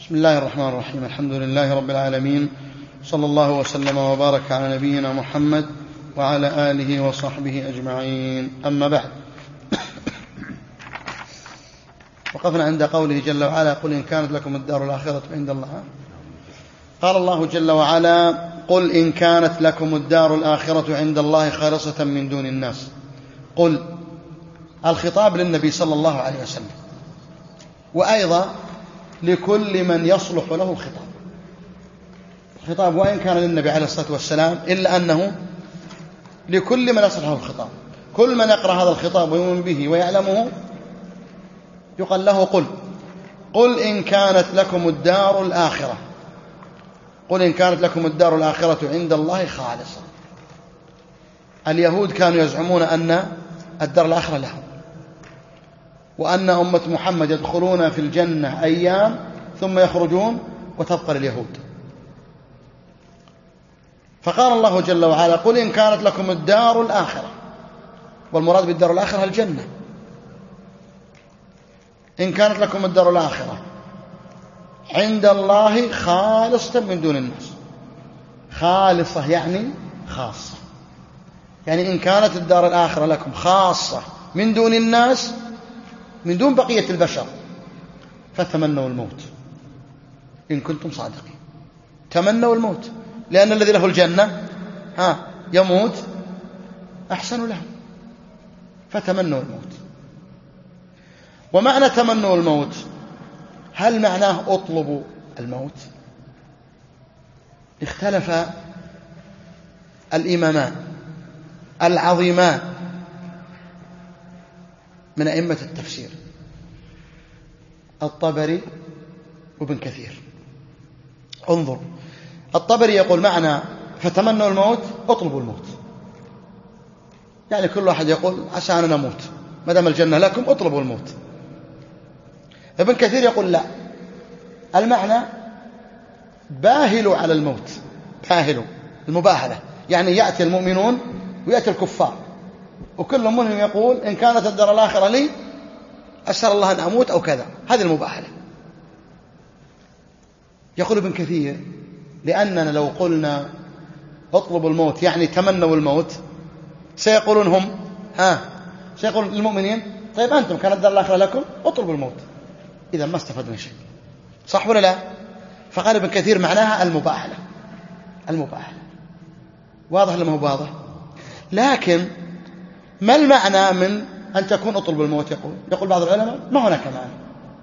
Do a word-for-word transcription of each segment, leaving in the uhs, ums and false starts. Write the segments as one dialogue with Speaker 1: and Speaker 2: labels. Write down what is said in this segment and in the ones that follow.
Speaker 1: بسم الله الرحمن الرحيم. الحمد لله رب العالمين، صلى الله وسلم وبارك على نبينا محمد وعلى آله وصحبه أجمعين. أما بعد، وقفنا عند قوله جل وعلا: قل إن كانت لكم الدار الآخرة عند الله. قال الله جل وعلا: قل إن كانت لكم الدار الآخرة عند الله خالصة من دون الناس. قل، الخطاب للنبي صلى الله عليه وسلم، وأيضا لكل من يصلح له الخطاب. الخطاب وإن كان للنبي عليه الصلاة والسلام، إلا أنه لكل من يصلح له الخطاب. كل من يقرأ هذا الخطاب ويؤمن به ويعلمه يقال له: قل قل إن كانت لكم الدار الآخرة قل إن كانت لكم الدار الآخرة عند الله خالصة. اليهود كانوا يزعمون أن الدار الآخرة لهم، وأن أمة محمد يدخلون في الجنة أيام ثم يخرجون وتبقى لليهود. فقال الله جل وعلا: قل إن كانت لكم الدار الآخرة، والمراد بالدار الآخرة الجنة. إن كانت لكم الدار الآخرة عند الله خالصة من دون الناس. خالصة يعني خاصة، يعني إن كانت الدار الآخرة لكم خاصة من دون الناس، من دون بقية البشر، فتمنوا الموت إن كنتم صادقين. تمنوا الموت، لأن الذي له الجنة ها يموت أحسن لهم، فتمنوا الموت. ومعنى تمنوا الموت، هل معناه اطلبوا الموت؟ اختلف الإمامان العظيمان من أئمة التفسير، الطبري وابن كثير. انظر، الطبري يقول: معنى فتمنوا الموت اطلبوا الموت، يعني كل واحد يقول: عسى أن نموت، ما دام الجنة لكم اطلبوا الموت. ابن كثير يقول: لا، المعنى باهلوا على الموت. باهلوا، المباهلة، يعني يأتي المؤمنون ويأتي الكفار، وكل منهم يقول: إن كانت الدار الآخرة لي أسأل الله أن أموت أو كذا. هذه المباهلة. يقول ابن كثير: لأننا لو قلنا اطلبوا الموت يعني تمنوا الموت، سيقولون هم ها سيقول المؤمنين: طيب أنتم كانت الدار الآخرة لكم اطلبوا الموت، إذا ما استفدنا شيء. صح ولا لا؟ فقال ابن كثير: معناها المباهلة. المباهلة واضح ولا ما هو واضح؟ لكن ما المعنى من أن تكون اطلب الموت؟ يقول يقول بعض العلماء: ما هناك معنى.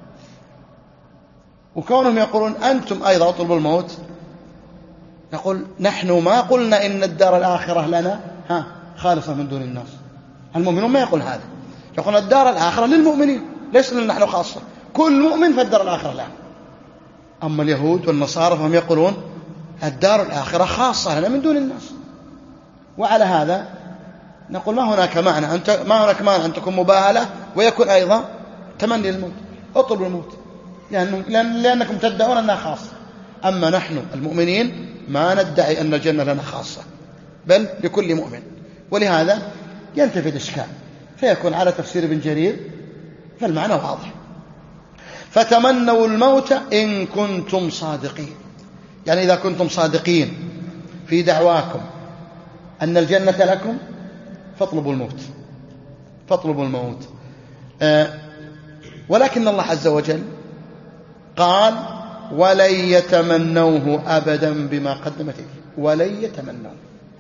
Speaker 1: وكونهم يقولون أنتم أيضا اطلبوا الموت، يقول: نحن ما قلنا إن الدار الآخرة لنا ها خالصة من دون الناس. المؤمنون ما يقول هذا، يقول الدار الآخرة للمؤمنين، ليس لنا نحن خاصة. كل مؤمن فالدار الآخرة له. أما اليهود والنصارى فهم يقولون الدار الآخرة خاصة لنا من دون الناس. وعلى هذا نقول ما هناك معنى أنت ما هناك معنى أن تكون مباهلة ويكون أيضا تمني الموت. اطلبوا الموت لأن لأنكم تدعون أنها خاصة. أما نحن المؤمنين ما ندعي أن الجنة لنا خاصة، بل لكل مؤمن. ولهذا ينتفي الإشكال، فيكون على تفسير ابن جرير، فالمعنى واضح. فتمنوا الموت إن كنتم صادقين، يعني إذا كنتم صادقين في دعواكم أن الجنة لكم فاطلبوا الموت. فاطلبوا الموت. آه ولكن الله عز وجل قال: ولن يتمنوه أبدا بما قدمت أيديهم. ولن يتمنوه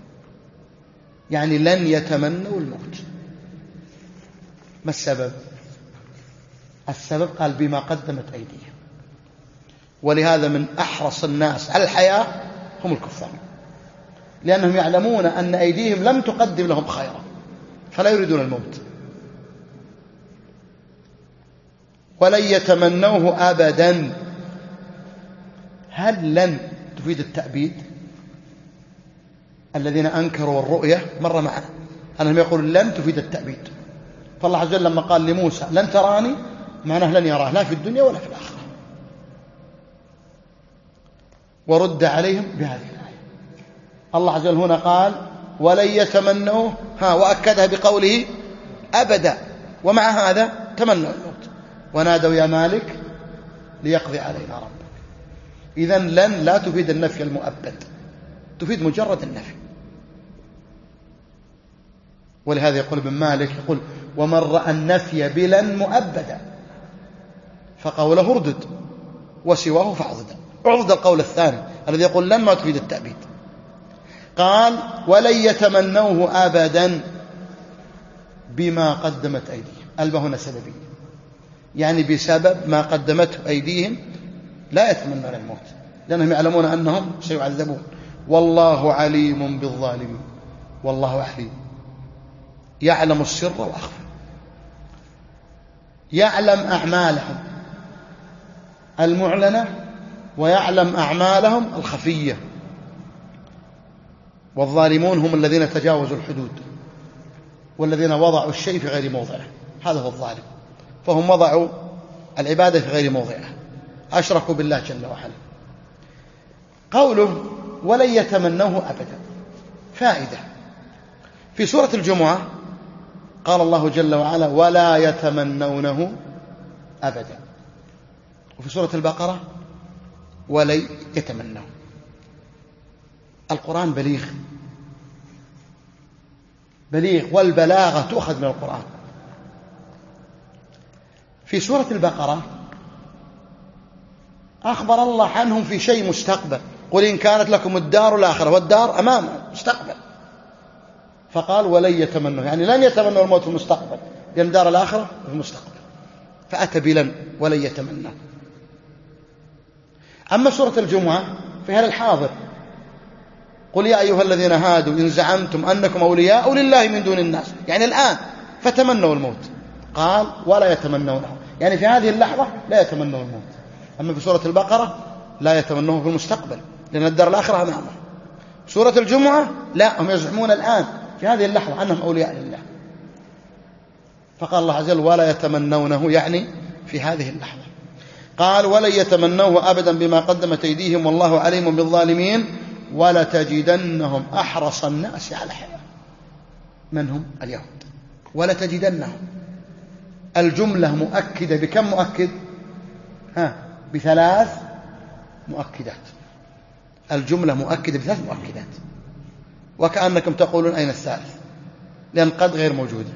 Speaker 1: يعني لن يتمنوا الموت. ما السبب؟ السبب قال: بما قدمت أيديهم. ولهذا من أحرص الناس على الحياة هم الكفار، لأنهم يعلمون أن أيديهم لم تقدم لهم خيرا، فلا يريدون الموت. ولن يتمنوه أبدا. هل لن تفيد التأبيد؟ الذين أنكروا الرؤية مرة معنا أنهم يقولون لن تفيد التأبيد. فالله عز وجل لما قال لموسى: لن تراني، معناه لن يراه لا في الدنيا ولا في الآخرة. ورد عليهم بهذه الآية. الله عز وجل هنا قال: ولن يتمنوه ها وأكدها بقوله أبدا، ومع هذا تمنوا الموت. ونادوا: يا مالك ليقضي علينا ربك إذن لن لا تفيد النفي المؤبد، تفيد مجرد النفي. ولهذا يقول ابن مالك يقول ومن رأى النفي بلن مؤبدا فقوله اردد وسواه فاعضد. اعضد القول الثاني الذي يقول لن ما تفيد التأبيد. قال ولن يتمنوه أبدا بما قدمت أيديهم. البه هنا سببية، يعني بسبب ما قدمته أيديهم لا يتمنون الموت لأنهم يعلمون أنهم سيعذبون. والله عليم بالظالمين. والله عليم يعلم السر وأخفى، يعلم أعمالهم المعلنة ويعلم أعمالهم الخفية. والظالمون هم الذين تجاوزوا الحدود والذين وضعوا الشيء في غير موضعه، هذا هو الظالم. فهم وضعوا العبادة في غير موضعها، أشركوا بالله جل وعلا. قوله ولن يتمنوه أبدا فائدة. في سورة الجمعة قال الله جل وعلا ولا يتمنونه أبدا، وفي سورة البقرة ولن يتمنوه. القرآن بليغ بليغ والبلاغة تؤخذ من القرآن. في سورة البقرة أخبر الله عنهم في شيء مستقبل، قل إن كانت لكم الدار الآخرة، والدار أمام مستقبل، فقال ولن يتمنوا، يعني لن يتمنوا الموت في المستقبل لأن دار الآخرة في المستقبل، فأتى بلن ولن يتمنوا. أما سورة الجمعة فهي للحاضر، قل يا أيها الذين هادوا إن زعمتم أنكم أولياء لله من دون الناس، يعني الآن فتمنوا الموت. قال ولا يتمنونه، يعني في هذه اللحظة لا يتمنوا الموت. أما في سورة البقرة لا يتمنوه في المستقبل لأن الدار الآخرة أمامه. سورة الجمعة لا، هم يزعمون الآن في هذه اللحظة أنهم أولياء لله، فقال الله عز وجل ولا يتمنونه، يعني في هذه اللحظة. قال ولن يتمنوه أبدا بما قدمت أيديهم والله عليم بالظالمين ولتجدنهم أحرص الناس على حياة. من هم؟ اليهود. ولتجدنهم الجملة مؤكدة بكم مؤكد؟ ها بثلاث مؤكدات. الجملة مؤكدة بثلاث مؤكدات، وكأنكم تقولون أين الثالث، لأن قد غير موجودة.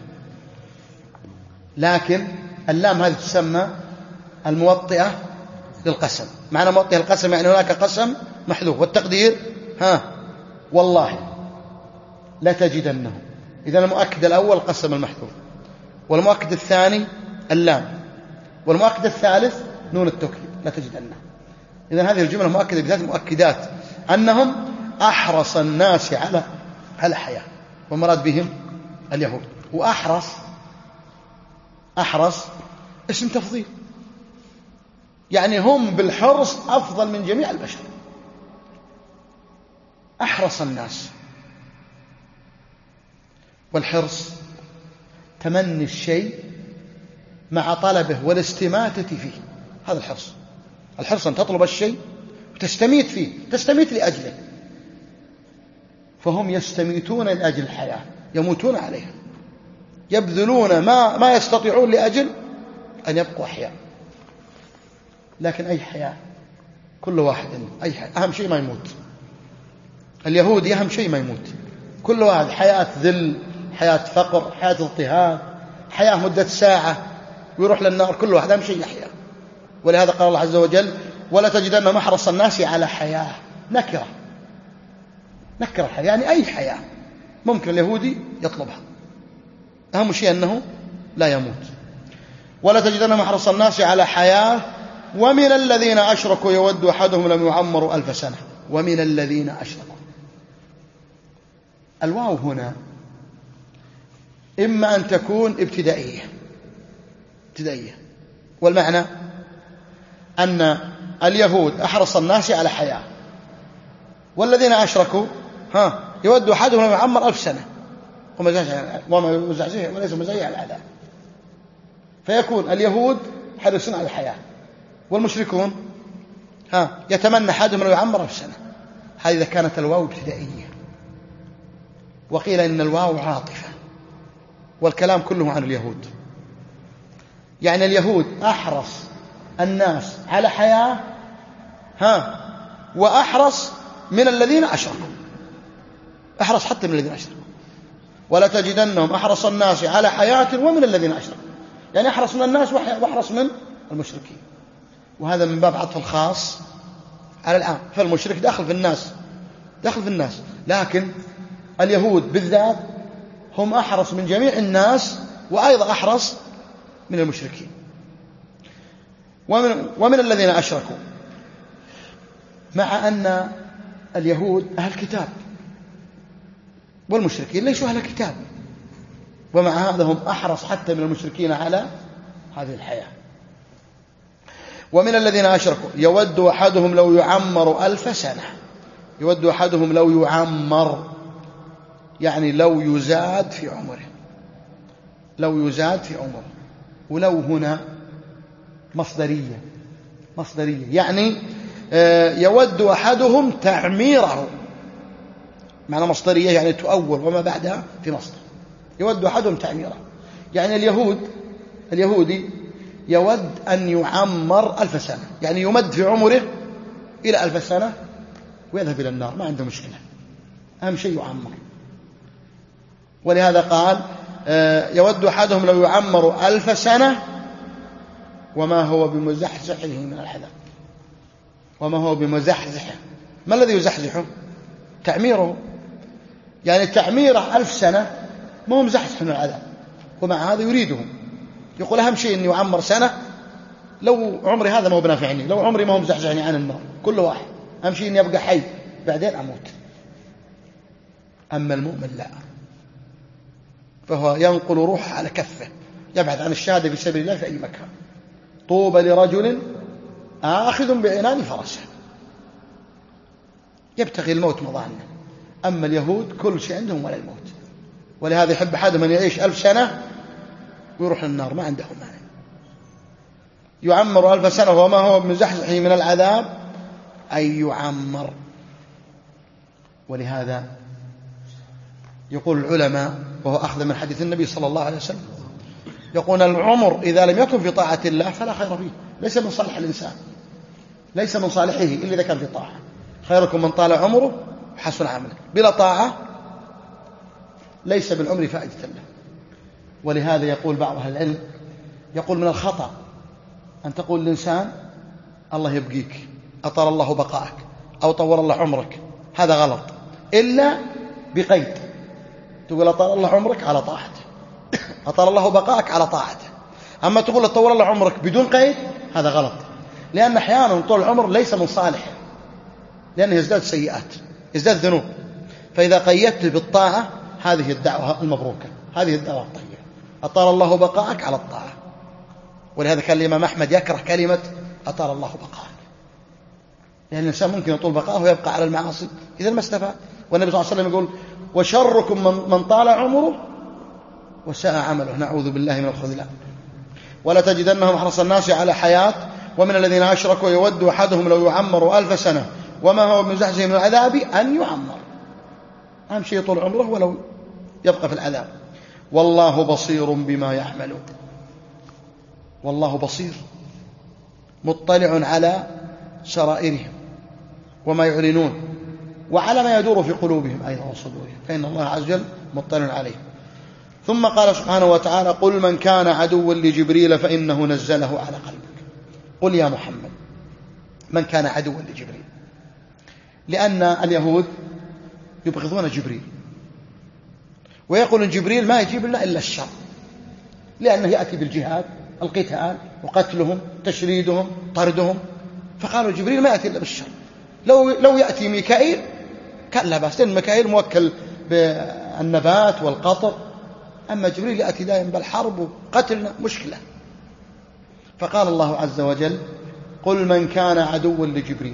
Speaker 1: لكن اللام هذه تسمى الموطئة للقسم. معنى موطئة القسم يعني هناك قسم محذوف، والتقدير ها والله لتجدنهم. إذن المؤكد الأول قسم المحذوف، والمؤكد الثاني اللام، والمؤكد الثالث نون التوكيد لتجدنهم. إذن هذه الجملة مؤكدة بثلاث مؤكدات، أنهم أحرص الناس على على حياة، والمراد بهم اليهود. وأحرص أحرص اسم تفضيل، يعني هم بالحرص أفضل من جميع البشر. أحرص الناس، والحرص تمني الشيء مع طلبه والاستماتة فيه، هذا الحرص. الحرص أن تطلب الشيء وتستميت فيه، تستميت لأجله. فهم يستميتون لأجل الحياة، يموتون عليها، يبذلون ما, ما يستطيعون لأجل أن يبقوا أحياء. لكن أي حياة، كل واحد أي حياة أهم شيء ما يموت. اليهودي أهم شيء ما يموت، كل واحد حياة ذل، حياة فقر، حياة اضطهاد، حياة مدة ساعة ويروح للنار، كل واحد أهم شيء يحيا. ولهذا قال الله عز وجل ولا تجدن محرص الناس على حياة، نكرة نكرة الحياة، يعني أي حياة ممكن اليهودي يطلبها، أهم شيء أنه لا يموت. ولا تجدن محرص الناس على حياة ومن الذين أشركوا يود أحدهم لم يعمروا ألف سنة. ومن الذين أشركوا، الواو هنا إما أن تكون ابتدائية ابتدائية والمعنى أن اليهود أحرص الناس على حياة، والذين أشركوا ها يود أحدهم لم يعمر ألف سنة وما يزعزعه وليس مزيع العذاب. فيكون اليهود حريصون على الحياة، والمشركون ها يتمنى أحدهم لو يعمر ألف سنة. هذه إذا كانت الواو ابتدائية. وقيل إن الواو عاطفة، والكلام كله عن اليهود، يعني اليهود أحرص الناس على حياة ها وأحرص من الذين أشركوا، أحرص حتى من الذين أشركوا. ولا تجدنهم أحرص الناس على حياة ومن الذين أشركوا، يعني أحرص من الناس وأحرص من المشركين. وهذا من باب عطف الخاص على العام، فالمشرك داخل في الناس، داخل في الناس، لكن اليهود بالذات هم أحرص من جميع الناس وأيضا أحرص من المشركين ومن, ومن الذين أشركوا، مع أن اليهود أهل كتاب والمشركين ليسوا أهل كتاب، ومع هذا هم أحرص حتى من المشركين على هذه الحياة. ومن الذين أشركوا يود أحدهم لو يعمر ألف سنة، يود أحدهم لو يعمر يعني لو يزاد في عمره، لو يزاد في عمره. ولو هنا مصدرية، مصدرية يعني يود أحدهم تعميره، معنى مصدرية يعني تؤول وما بعدها في مصدر. يود أحدهم تعميره يعني اليهود اليهودي يود أن يعمر ألف سنة، يعني يمد في عمره إلى ألف سنة ويذهب إلى النار، ما عنده مشكلة، أهم شيء يعمر. ولهذا قال يود أحدهم لو يعمر ألف سنة وما هو بمزحزحه من العذاب، وما هو بمزحزحه. ما الذي يزحزحه؟ تعميره، يعني تعميره ألف سنة ما هو مزحزح من العذاب، ومع هذا يريدهم. يقول أهم شيء أن يعمر سنة، لو عمري هذا ما هو بنافعني، لو عمري ما هو مزحزحني عن النار، كل واحد أهم شيء أن يبقى حي بعدين أموت. أما المؤمن لا، فهو ينقل روحه على كفه، يبحث عن الشهادة في سبيل الله في أي مكان. طوبى لرجل آخذ بعنان فرسه، يبتغي الموت مضانا. أما اليهود كل شيء عندهم ولا الموت، ولهذا يحب أحدهم أن يعيش ألف سنة ويروح للنار، ما عندهم مانع. يعمر ألف سنة وما هو بمزحزحه من العذاب أي يعمر. ولهذا يقول العلماء، وهو أخذ من حديث النبي صلى الله عليه وسلم، يقول العمر إذا لم يكن في طاعة الله فلا خير فيه، ليس من صالح الإنسان، ليس من صالحه إلا إذا كان في طاعة. خيركم من طال عمره وحسن عمله، بلا طاعة ليس بالعمر فائدة له. ولهذا يقول بعض أهل العلم، يقول من الخطأ أن تقول الإنسان الله يبقيك، أطال الله بقائك، أو طول الله عمرك، هذا غلط، إلا بقيد. تقول أطال الله عمرك على طاعته، أطال الله بقائك على طاعته. أما تقول أطول الله عمرك بدون قيد، هذا غلط، لأن أحيانا طول العمر ليس من صالح، لأنه يزداد سيئات، يزداد ذنوب. فإذا قيدت بالطاعة هذه الدعوة المبروكة، هذه الدعوة الطيبة، أطال الله بقائك على الطاعة. ولهذا كان الإمام أحمد يكره كلمة أطال الله بقائك، لأن الإنسان ممكن يطول بقائه ويبقى على المعاصي إذا ما استفاد. والنبي صلى الله عليه وسلم يقول وشركم من طال عمره وساء عمله، نعوذ بالله من الخذلان. ولا تجدنهم أحرص الناس على حياة ومن الذين أشركوا يود أحدهم لو يعمر ألف سنة وما هو بمزحزحه من العذاب أن يعمر. أهم شيء طول عمره ولو يبقى في العذاب. والله بصير بما يعملون، والله بصير مطلع على سرائرهم وما يعلنون وعلى ما يدور في قلوبهم أيضا وصدورهم، فإن الله عز وجل مطلع عليهم. ثم قال سبحانه وتعالى قل من كان عدوا لجبريل فإنه نزله على قلبك. قل يا محمد من كان عدوا لجبريل، لأن اليهود يبغضون جبريل ويقولون جبريل ما يجيب لنا إلا الشر، لأنه يأتي بالجهاد، القتال وقتلهم، تشريدهم، طردهم. فقالوا جبريل ما يأتي إلا بالشر. لو, لو يأتي ميكائيل كان لا بأس، لأن ميكائيل موكل بالنبات والقطر، أما جبريل يأتي دائما بالحرب وقتلنا، مشكلة. فقال الله عز وجل قل من كان عدوا لجبريل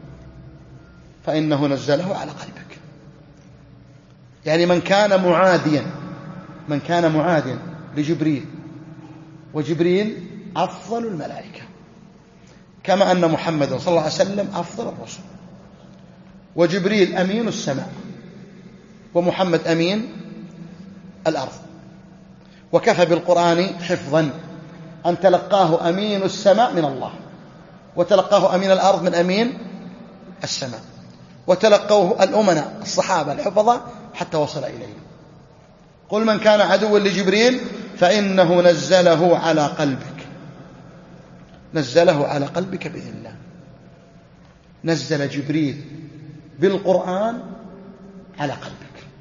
Speaker 1: فإنه نزله على قلبك، يعني من كان معاديا، من كان معاديا لجبريل، وجبريل أفضل الملائكة، كما أن محمد صلى الله عليه وسلم أفضل الرسل، وجبريل أمين السماء ومحمد أمين الأرض. وكفى بالقرآن حفظا أن تلقاه أمين السماء من الله، وتلقاه أمين الأرض من أمين السماء، وتلقوه الأمناء الصحابة الحفظة حتى وصل إليه. قل من كان عدوا لجبريل فإنه نزله على قلبك، نزله على قلبك بإذن الله. نزل جبريل بالقرآن على قلبك.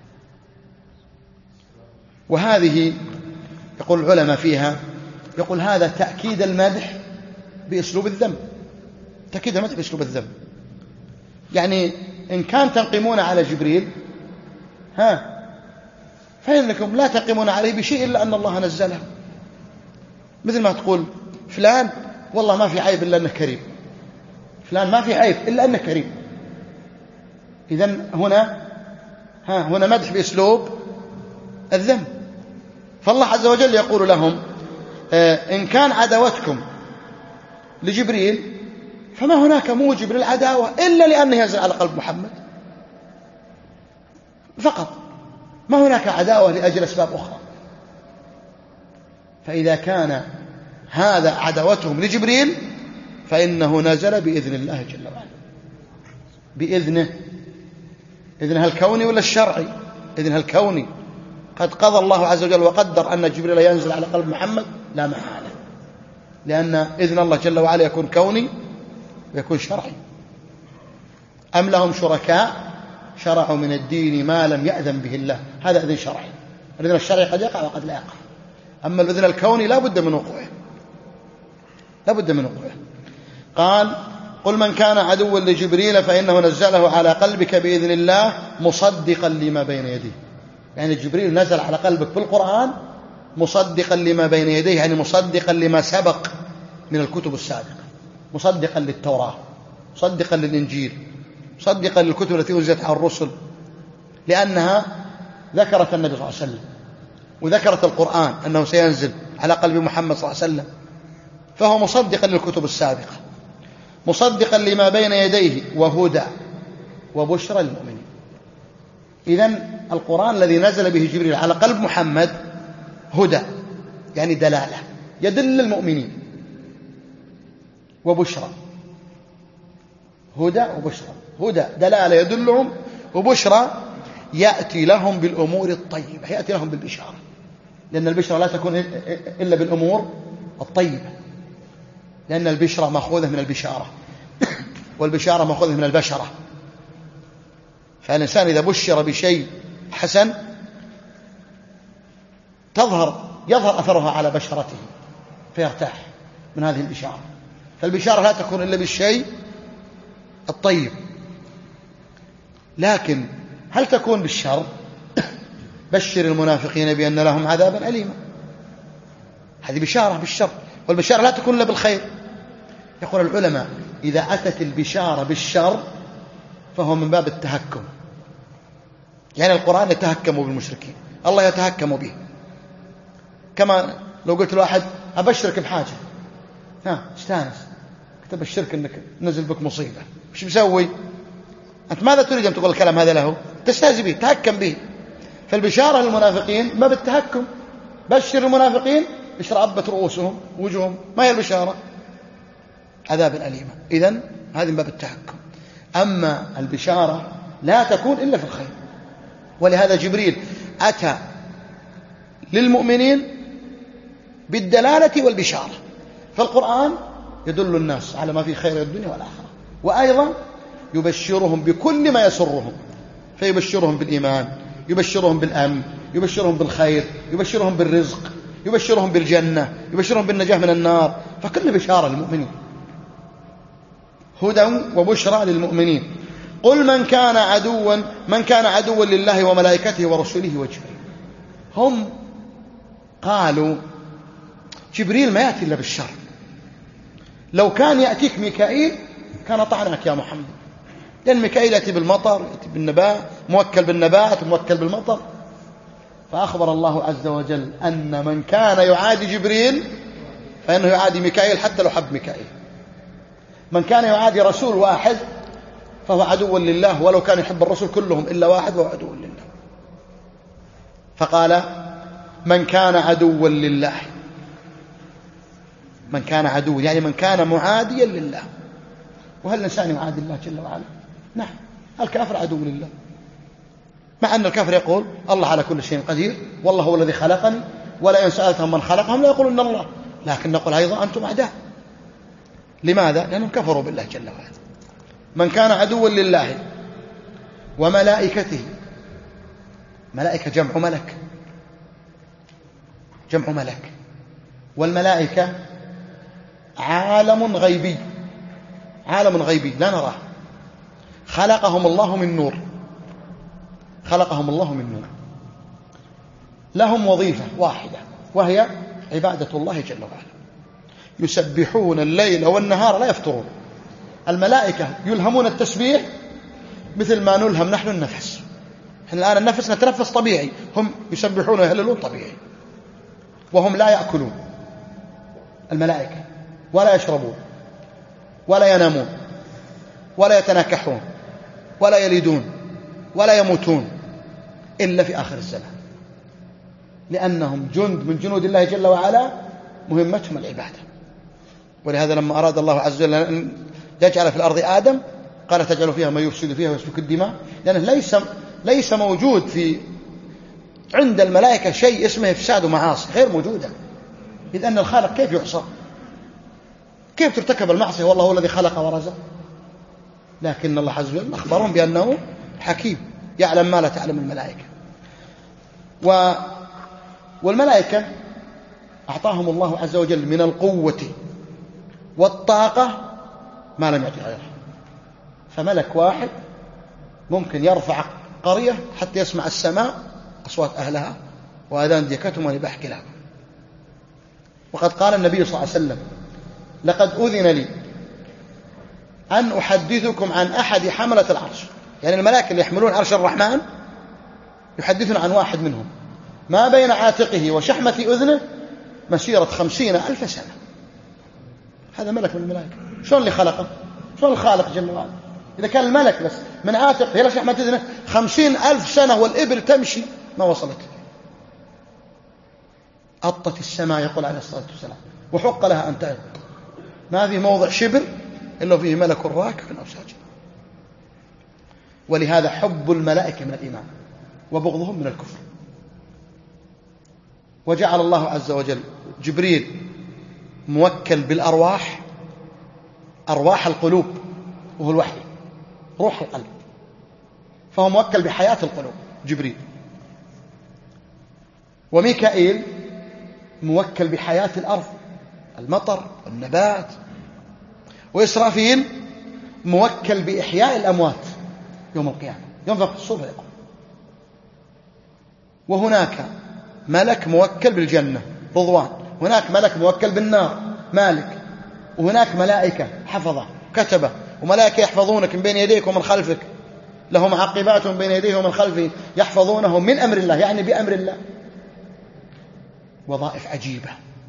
Speaker 1: وهذه يقول العلماء فيها، يقول هذا تأكيد المدح بأسلوب الذم، تأكيد المدح بأسلوب الذم. يعني إن كان تنقمون على جبريل ها فإنكم لا تنقمون عليه بشيء إلا أن الله نزله. مثل ما تقول فلان والله ما في عيب إلا أنه كريم، فلان ما في عيب إلا أنه كريم. إذن هنا ها هنا مدح بأسلوب الذم. فالله عز وجل يقول لهم إن كان عداوتكم لجبريل فما هناك موجب للعداوة إلا لأنه ينزل على قلب محمد فقط، ما هناك عداوة لأجل أسباب أخرى. فإذا كان هذا عداوتهم لجبريل فإنه نزل بإذن الله جل وعلا، بإذنه. إذنها الكوني ولا الشرعي؟ إذنها الكوني. قد قضى الله عز وجل وقدر أن جبريل ينزل على قلب محمد لا محالة، لأن إذن الله جل وعلا يكون كوني ويكون شرعي. أم لهم شركاء شرعوا من الدين ما لم يأذن به الله، هذا إذن شرعي. الإذن الشرعي قد يقع وقد لا يقع، أما الإذن الكوني لا بد من وقوعه، لا بد من وقوعه. قال قل من كان عدوا لجبريل فإنه نزله على قلبك بإذن الله مصدقا لما بين يديه. يعني جبريل نزل على قلبك بالقرآن مصدقا لما بين يديه، يعني مصدقا لما سبق من الكتب السابقة، مصدقا للتوراة، مصدقا للإنجيل، مصدقا للكتب التي أنزلت على الرسل، لأنها ذكرت النبي صلى الله عليه وسلم وذكرت القرآن أنه سينزل على قلب محمد صلى الله عليه وسلم، فهو مصدقا للكتب السابقة، مصدقا لما بين يديه، وهدى وبشرى للمؤمنين. إذن القرآن الذي نزل به جبريل على قلب محمد هدى، يعني دلالة يدل المؤمنين، وبشرى، هدى وبشرى، هدى دلالة يدلهم، وبشرى يأتي لهم بالأمور الطيبة، يأتي لهم بالبشارة، لأن البشرى لا تكون إلا بالأمور الطيبة، لأن البشرى مأخوذة من البشارة والبشارة مأخوذة من البشرة. فالإنسان إذا بشر بشيء حسن تظهر يظهر أثرها على بشرته فيرتاح من هذه البشارة. فالبشارة لا تكون إلا بالشيء الطيب. لكن هل تكون بالشر؟ بشر المنافقين بأن لهم عذابا أليما، هذه بشارة بالشر، والبشارة لا تكون إلا بالخير. يقول العلماء إذا أتت البشارة بالشر فهو من باب التهكم، يعني القرآن يتهكم بالمشركين، الله يتهكم به. كما لو قلت لواحد أبشرك بحاجة، ها استانس، كنت أبشرك أنك نزل بك مصيبة، وش مسوي أنت؟ ماذا تريد أن تقول الكلام هذا له؟ تستهزئ به، تهكم به. فالبشارة للمنافقين ما بالتهكم، بشر المنافقين اشرأبت رؤوسهم وجوههم، ما هي البشارة؟ عذاب أليما. إذن هذه من باب التهكم. أما البشارة لا تكون إلا في الخير، ولهذا جبريل أتى للمؤمنين بالدلالة والبشارة. فالقرآن يدل الناس على ما في خير الدنيا والآخرة، وأيضا يبشرهم بكل ما يسرهم، فيبشرهم بالإيمان، يبشرهم بالأمن، يبشرهم بالخير، يبشرهم بالرزق، يبشرهم بالجنة، يبشرهم بالنجاة من النار. فكل بشارة للمؤمنين، هدى وبشرى للمؤمنين. قل من كان عدوا من كان عدوا لله وملائكته ورسله وجبريل. هم قالوا جبريل ما يأتي إلا بالشر، لو كان يأتيك ميكائيل كان طعنك يا محمد، لأن ميكائيل يأتي بالمطر، يأتي بالنبات، موكل بالنبات وموكل بالمطر. فأخبر الله عز وجل أن من كان يعادي جبريل فإنه يعادي ميكائيل حتى لو حب ميكائيل. من كان يعادي رسول واحد فهو عدو لله، ولو كان يحب الرسول كلهم إلا واحد وهو عدو لله. فقال من كان عدوا لله، من كان عدو يعني من كان معاديا لله. وهل الإنسان يعادي الله جل وعلا؟ نعم، الكافر عدو لله، مع أن الكافر يقول الله على كل شيء قدير، والله هو الذي خلقني، ولا إن سألتهم من خلقهم لا يقولون الله، لكن نقول أيضا أنتم أعداء. لماذا؟ لأنهم كفروا بالله جل وعلا. من كان عدوا لله وملائكته، ملائكة جمع ملك، جمع ملك، والملائكة عالم غيبي، عالم غيبي لا نراه، خلقهم الله من نور، خلقهم الله من نور، لهم وظيفة واحدة وهي عبادة الله جل وعلا، يسبحون الليل والنهار لا يفترون. الملائكة يلهمون التسبيح مثل ما نلهم نحن النفس. احنا الآن النفس نتنفس طبيعي، هم يسبحون ويهللون طبيعي، وهم لا يأكلون الملائكة، ولا يشربون، ولا ينامون، ولا يتناكحون، ولا يلدون، ولا يموتون إلا في آخر الزمان، لأنهم جند من جنود الله جل وعلا، مهمتهم العبادة. ولهذا لما أراد الله عز وجل أن يجعل في الأرض آدم قال تجعل فيها ما يفسد فيها ويسفك الدماء، لأنه ليس ليس موجود في عند الملائكة شيء اسمه إفساد ومعاصي، غير موجودة، إذ أن الخالق كيف يعصى؟ كيف ترتكب المعصية والله هو الذي خلق ورزق؟ لكن الله عز وجل أخبرهم بأنه حكيم يعلم ما لا تعلم الملائكة. و والملائكة أعطاهم الله عز وجل من القوة والطاقة ما لم يعطي غيره. فملك واحد ممكن يرفع قرية حتى يسمع السماء أصوات أهلها وأذان ديكتهم ونباح كلابهم. وقد قال النبي صلى الله عليه وسلم لقد أذن لي أن أحدثكم عن أحد حملة العرش، يعني الملائكة اللي يحملون عرش الرحمن يحدثون عن واحد منهم ما بين عاتقه وشحمة أذنه مسيرة خمسين ألف سنة. هذا ملك من الملائكة. شلون اللي خلقه؟ شلون الخالق جل وعلا؟ إذا كان الملك بس من عاتقه إلى شحمة أذنه خمسين ألف سنة والإبل تمشي ما وصلت، أطت السماء يقول عليه الصلاة والسلام وحق لها أن تأط، ما في موضع شبر إلا فيه ملك راكع أو ساجد. ولهذا حب الملائكة من الإيمان وبغضهم من الكفر. وجعل الله عز وجل جبريل موكل بالأرواح، أرواح القلوب، وهو الوحي روح القلب، فهو موكل بحياة القلوب جبريل. وميكائيل موكل بحياة الأرض، المطر والنبات. وإسرافيل موكل بإحياء الأموات يوم القيامة، ينفخ في الصور فيقوم. وهناك ملك موكل بالجنة رضوان، هناك ملك موكل بالنار مالك، وهناك ملائكة حفظة كتبة، وملائكة يحفظونك من بين يديك ومن خلفك، لهم عقبات من بين يديه ومن خلفه يحفظونه من أمر الله، يعني بأمر الله. وظائف عجيبة.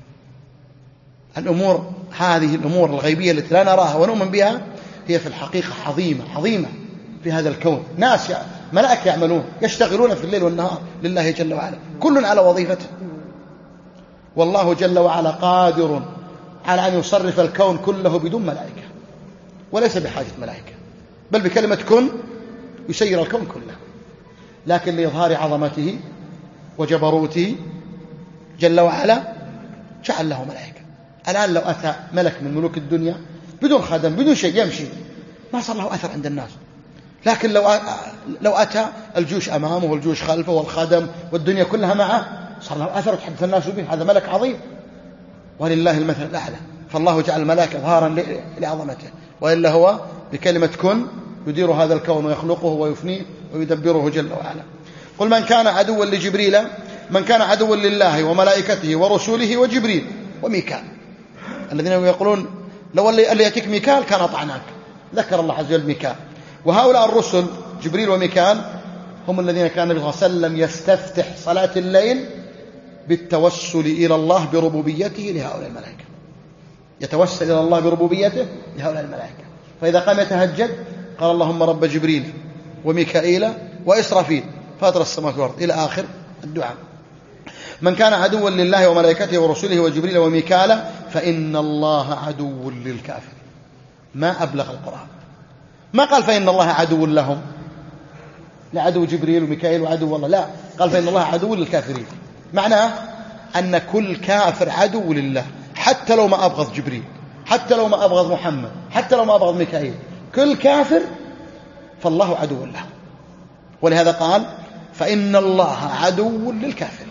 Speaker 1: الأمور هذه الأمور الغيبية التي لا نراها ونؤمن بها هي في الحقيقة عظيمة عظيمة في هذا الكون. ناس ملائكة يعملون يشتغلون في الليل والنهار لله جل وعلا، كل على وظيفته. والله جل وعلا قادر على أن يصرف الكون كله بدون ملائكة، وليس بحاجة ملائكة، بل بكلمة كن يسير الكون كله. لكن لإظهار عظمته وجبروته جل وعلا جعل له ملائكة. الآن لو أتى ملك من ملوك الدنيا بدون خادم بدون شيء يمشي ما صار له أثر عند الناس، لكن لو لو أتى الجيوش أمامه والجيوش خلفه والخادم والدنيا كلها معه صار له أثر وتحدث الناس به. هذا ملك عظيم، ولله المثل الأعلى. فالله جعل الملائكة إظهارا لعظمته، وإلا هو بكلمة كن يدير هذا الكون ويخلقه ويفنيه ويدبره جل وعلا. قل من كان عدوا لجبريل، من كان عدوا لله وملائكته ورسوله وجبريل وميكال، الذين يقولون لو اللي يأتيك ميكال كان أطعناك، ذكر الله عز وجل ميكال. وهؤلاء الرسل جبريل وميكال هم الذين كان النبي صلى الله عليه وسلم يستفتح صلاة الليل بالتوسل إلى الله بربوبيته لهؤلاء الملائكة، يتوسل إلى الله بربوبيته لهؤلاء الملائكة. فإذا قام يتهجد قال اللهم رب جبريل وميكائيل وإسرافيل فاطر السماوات والأرض إلى آخر الدعاء. من كان عدوا لله وملائكته ورسله وجبريل وميكال فإن الله عدو للكافرين. ما أبلغ القرآن، ما قال فإن الله عدو لهم، لعدو جبريل وميكائيل وعدو الله، لا، قال فإن الله عدو للكافرين. معناه أن كل كافر عدو لله، حتى لو ما أبغض جبريل، حتى لو ما أبغض محمد، حتى لو ما أبغض ميكائيل، كل كافر فالله عدو له. ولهذا قال فإن الله عدو للكافرين.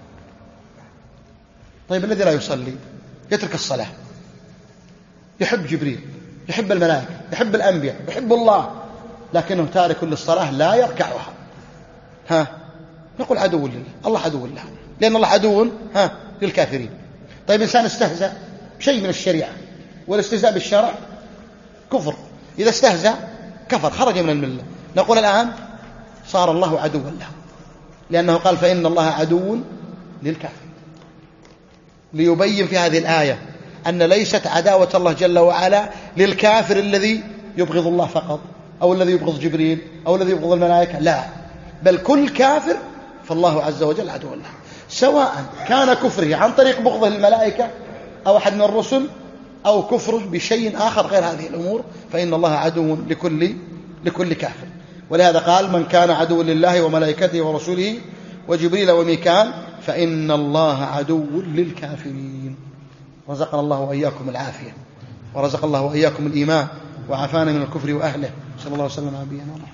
Speaker 1: طيب الذي لا يصلي يترك الصلاة، يحب جبريل، يحب الملائكة، يحب الأنبياء، يحب الله، لكنه تارك للصلاة لا يركعها، ها، نقول عدو لله، الله عدو له، لأن الله عدو ها للكافرين. طيب إنسان استهزأ بشيء من الشريعة، والاستهزاء بالشرع كفر، إذا استهزأ كفر، خرج من الملة، نقول الآن صار الله عدوا له، لأنه قال فإن الله عدو للكافرين، ليبين في هذه الآية أن ليست عداوة الله جل وعلا للكافر الذي يبغض الله فقط، أو الذي يبغض جبريل، أو الذي يبغض الملائكة، لا، بل كل كافر فالله عز وجل عدو له، سواء كان كفره عن طريق بغضه للملائكة أو أحد من الرسل، أو كفره بشيء آخر غير هذه الأمور، فإن الله عدو لكل لكل كافر. ولهذا قال من كان عدو لله وملائكته ورسوله وجبريل وميكال فإن الله عدو للكافرين. رزقنا الله وإياكم العافية، ورزق الله وإياكم الإيمان، وعافانا من الكفر وأهله. صلى الله وسلم على نبينا محمد.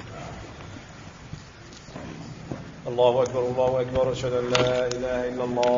Speaker 2: الله أكبر الله أكبر، أشهد أن لا إله إلا الله.